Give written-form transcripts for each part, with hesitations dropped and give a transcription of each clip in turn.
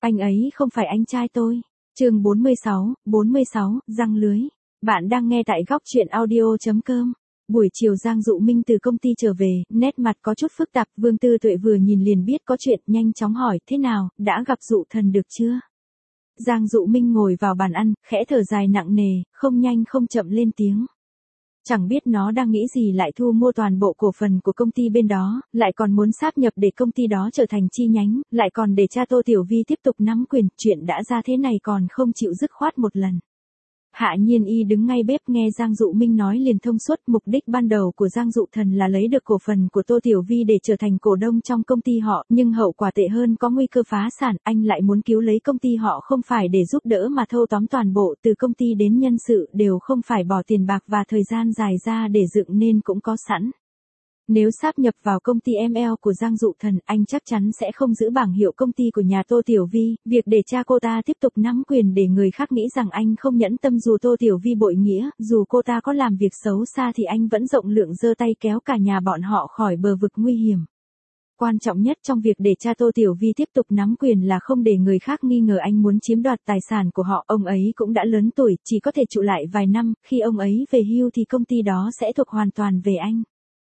Anh ấy không phải anh trai tôi. Chương 46, răng lưới. Bạn đang nghe tại góc truyện audio.com. Buổi chiều Giang Dụ Minh từ công ty trở về, nét mặt có chút phức tạp, Vương Tư Tuệ vừa nhìn liền biết có chuyện, nhanh chóng hỏi, thế nào, đã gặp Dụ Thần được chưa? Giang Dụ Minh ngồi vào bàn ăn, khẽ thở dài nặng nề, không nhanh không chậm lên tiếng. Chẳng biết nó đang nghĩ gì lại thu mua toàn bộ cổ phần của công ty bên đó, lại còn muốn sáp nhập để công ty đó trở thành chi nhánh, lại còn để cha Tô Tiểu Vi tiếp tục nắm quyền, chuyện đã ra thế này còn không chịu dứt khoát một lần. Hạ Nhiên Y đứng ngay bếp nghe Giang Dụ Minh nói liền thông suốt, mục đích ban đầu của Giang Dụ Thần là lấy được cổ phần của Tô Tiểu Vi để trở thành cổ đông trong công ty họ, nhưng hậu quả tệ hơn có nguy cơ phá sản, anh lại muốn cứu lấy công ty họ không phải để giúp đỡ mà thâu tóm toàn bộ từ công ty đến nhân sự đều không phải bỏ tiền bạc và thời gian dài ra để dựng nên cũng có sẵn. Nếu sáp nhập vào công ty ML của Giang Dụ Thần, anh chắc chắn sẽ không giữ bảng hiệu công ty của nhà Tô Tiểu Vi, việc để cha cô ta tiếp tục nắm quyền để người khác nghĩ rằng anh không nhẫn tâm dù Tô Tiểu Vi bội nghĩa, dù cô ta có làm việc xấu xa thì anh vẫn rộng lượng giơ tay kéo cả nhà bọn họ khỏi bờ vực nguy hiểm. Quan trọng nhất trong việc để cha Tô Tiểu Vi tiếp tục nắm quyền là không để người khác nghi ngờ anh muốn chiếm đoạt tài sản của họ, ông ấy cũng đã lớn tuổi, chỉ có thể trụ lại vài năm, khi ông ấy về hưu thì công ty đó sẽ thuộc hoàn toàn về anh.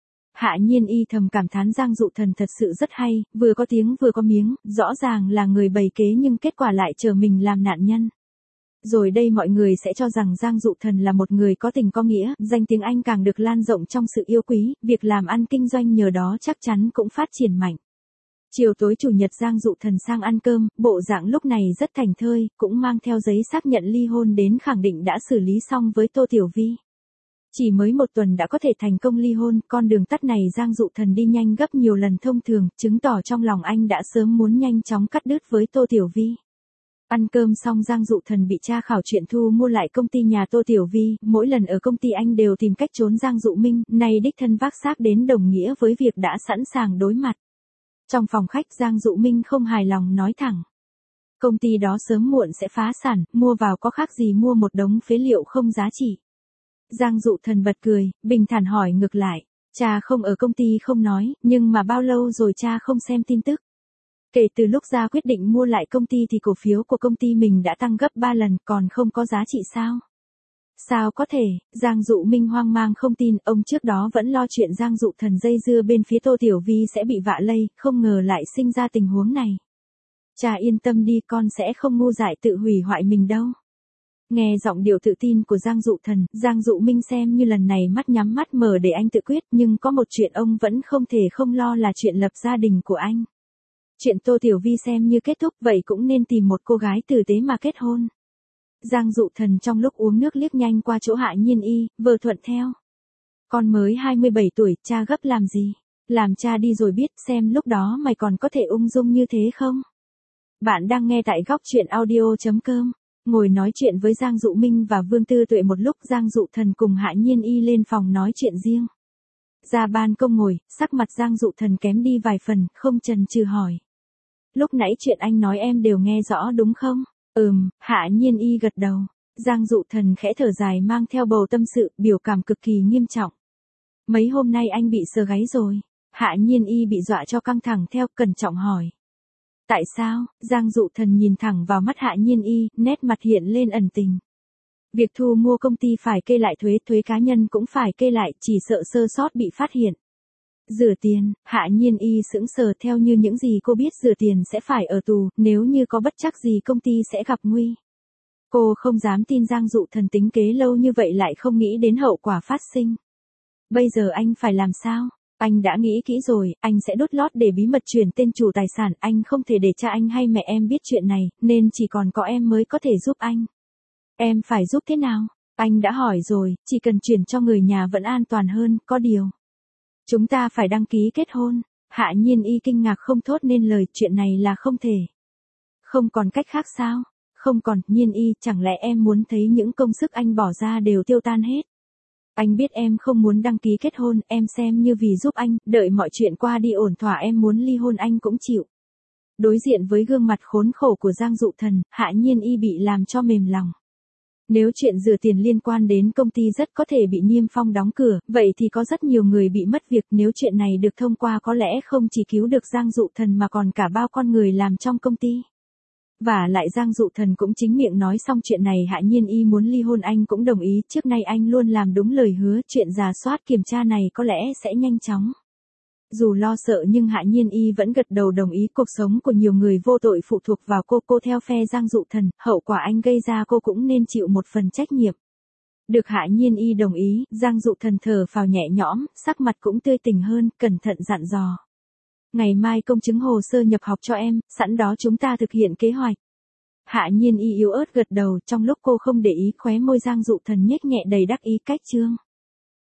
Hạ Nhiên Y thầm cảm thán Giang Dụ Thần thật sự rất hay, vừa có tiếng vừa có miếng, rõ ràng là người bày kế nhưng kết quả lại chờ mình làm nạn nhân. Rồi đây mọi người sẽ cho rằng Giang Dụ Thần là một người có tình có nghĩa, danh tiếng anh càng được lan rộng trong sự yêu quý, việc làm ăn kinh doanh nhờ đó chắc chắn cũng phát triển mạnh. Chiều tối chủ nhật Giang Dụ Thần sang ăn cơm, bộ dạng lúc này rất thảnh thơi, cũng mang theo giấy xác nhận ly hôn đến khẳng định đã xử lý xong với Tô Tiểu Vi. Chỉ mới một tuần đã có thể thành công ly hôn, con đường tắt này Giang Dụ Thần đi nhanh gấp nhiều lần thông thường, chứng tỏ trong lòng anh đã sớm muốn nhanh chóng cắt đứt với Tô Tiểu Vi. Ăn cơm xong Giang Dụ Thần bị tra khảo chuyện thu mua lại công ty nhà Tô Tiểu Vi, mỗi lần ở công ty anh đều tìm cách trốn Giang Dụ Minh, nay đích thân vác xác đến đồng nghĩa với việc đã sẵn sàng đối mặt. Trong phòng khách Giang Dụ Minh không hài lòng nói thẳng. Công ty đó sớm muộn sẽ phá sản, mua vào có khác gì mua một đống phế liệu không giá trị. Giang Dụ Thần bật cười, bình thản hỏi ngược lại, cha không ở công ty không nói, nhưng mà bao lâu rồi cha không xem tin tức? Kể từ lúc ra quyết định mua lại công ty thì cổ phiếu của công ty mình đã tăng gấp 3 lần, còn không có giá trị sao? Sao có thể? Giang Dụ Minh hoang mang không tin, ông trước đó vẫn lo chuyện Giang Dụ Thần dây dưa bên phía Tô Tiểu Vi sẽ bị vạ lây, không ngờ lại sinh ra tình huống này. Cha yên tâm đi, con sẽ không ngu dại tự hủy hoại mình đâu. Nghe giọng điệu tự tin của Giang Dụ Thần, Giang Dụ Minh xem như lần này mắt nhắm mắt mở để anh tự quyết, nhưng có một chuyện ông vẫn không thể không lo là chuyện lập gia đình của anh. Chuyện Tô Tiểu Vi xem như kết thúc, vậy cũng nên tìm một cô gái tử tế mà kết hôn. Giang Dụ Thần trong lúc uống nước liếc nhanh qua chỗ Hạ Nhiên Y, vờ thuận theo. Con mới 27 tuổi, cha gấp làm gì? Làm cha đi rồi biết, xem lúc đó mày còn có thể ung dung như thế không? Bạn đang nghe tại góc truyện audio.com. Ngồi nói chuyện với Giang Dụ Minh và Vương Tư Tuệ một lúc, Giang Dụ Thần cùng Hạ Nhiên Y lên phòng nói chuyện riêng. Ra ban công ngồi, sắc mặt Giang Dụ Thần kém đi vài phần, không chần chừ hỏi. Lúc nãy chuyện anh nói em đều nghe rõ đúng không? Hạ Nhiên Y gật đầu. Giang Dụ Thần khẽ thở dài mang theo bầu tâm sự, biểu cảm cực kỳ nghiêm trọng. Mấy hôm nay anh bị sờ gáy rồi. Hạ Nhiên Y bị dọa cho căng thẳng theo, cẩn trọng hỏi. Tại sao? Giang Dụ Thần nhìn thẳng vào mắt Hạ Nhiên Y, nét mặt hiện lên ẩn tình. Việc thu mua công ty phải kê lại thuế cá nhân cũng phải kê lại, chỉ sợ sơ sót bị phát hiện. Rửa tiền, Hạ Nhiên Y sững sờ, theo như những gì cô biết rửa tiền sẽ phải ở tù, nếu như có bất trắc gì công ty sẽ gặp nguy. Cô không dám tin Giang Dụ Thần tính kế lâu như vậy lại không nghĩ đến hậu quả phát sinh. Bây giờ anh phải làm sao? Anh đã nghĩ kỹ rồi, anh sẽ đốt lót để bí mật chuyển tên chủ tài sản, anh không thể để cha anh hay mẹ em biết chuyện này, nên chỉ còn có em mới có thể giúp anh. Em phải giúp thế nào? Anh đã hỏi rồi, chỉ cần chuyển cho người nhà vẫn an toàn hơn, có điều. Chúng ta phải đăng ký kết hôn. Hạ Nhiên Y kinh ngạc không thốt nên lời, chuyện này là không thể. Không còn cách khác sao? Không còn, Nhiên Y, chẳng lẽ em muốn thấy những công sức anh bỏ ra đều tiêu tan hết? Anh biết em không muốn đăng ký kết hôn, em xem như vì giúp anh, đợi mọi chuyện qua đi ổn thỏa em muốn ly hôn anh cũng chịu. Đối diện với gương mặt khốn khổ của Giang Dụ Thần, Hạ Nhiên Y bị làm cho mềm lòng. Nếu chuyện rửa tiền liên quan đến công ty rất có thể bị niêm phong đóng cửa, vậy thì có rất nhiều người bị mất việc, nếu chuyện này được thông qua có lẽ không chỉ cứu được Giang Dụ Thần mà còn cả bao con người làm trong công ty. Và lại Giang Dụ Thần cũng chính miệng nói xong chuyện này Hạ Nhiên Y muốn ly hôn anh cũng đồng ý, trước nay anh luôn làm đúng lời hứa, chuyện rà soát kiểm tra này có lẽ sẽ nhanh chóng. Dù lo sợ nhưng Hạ Nhiên Y vẫn gật đầu đồng ý, cuộc sống của nhiều người vô tội phụ thuộc vào cô theo phe Giang Dụ Thần, hậu quả anh gây ra cô cũng nên chịu một phần trách nhiệm. Được Hạ Nhiên Y đồng ý, Giang Dụ Thần thở phào nhẹ nhõm, sắc mặt cũng tươi tỉnh hơn, cẩn thận dặn dò. Ngày mai công chứng hồ sơ nhập học cho em, sẵn đó chúng ta thực hiện kế hoạch. Hạ Nhiên Y yếu ớt gật đầu, trong lúc cô không để ý khóe môi Giang Dụ Thần nhếch nhẹ đầy đắc ý cách trương.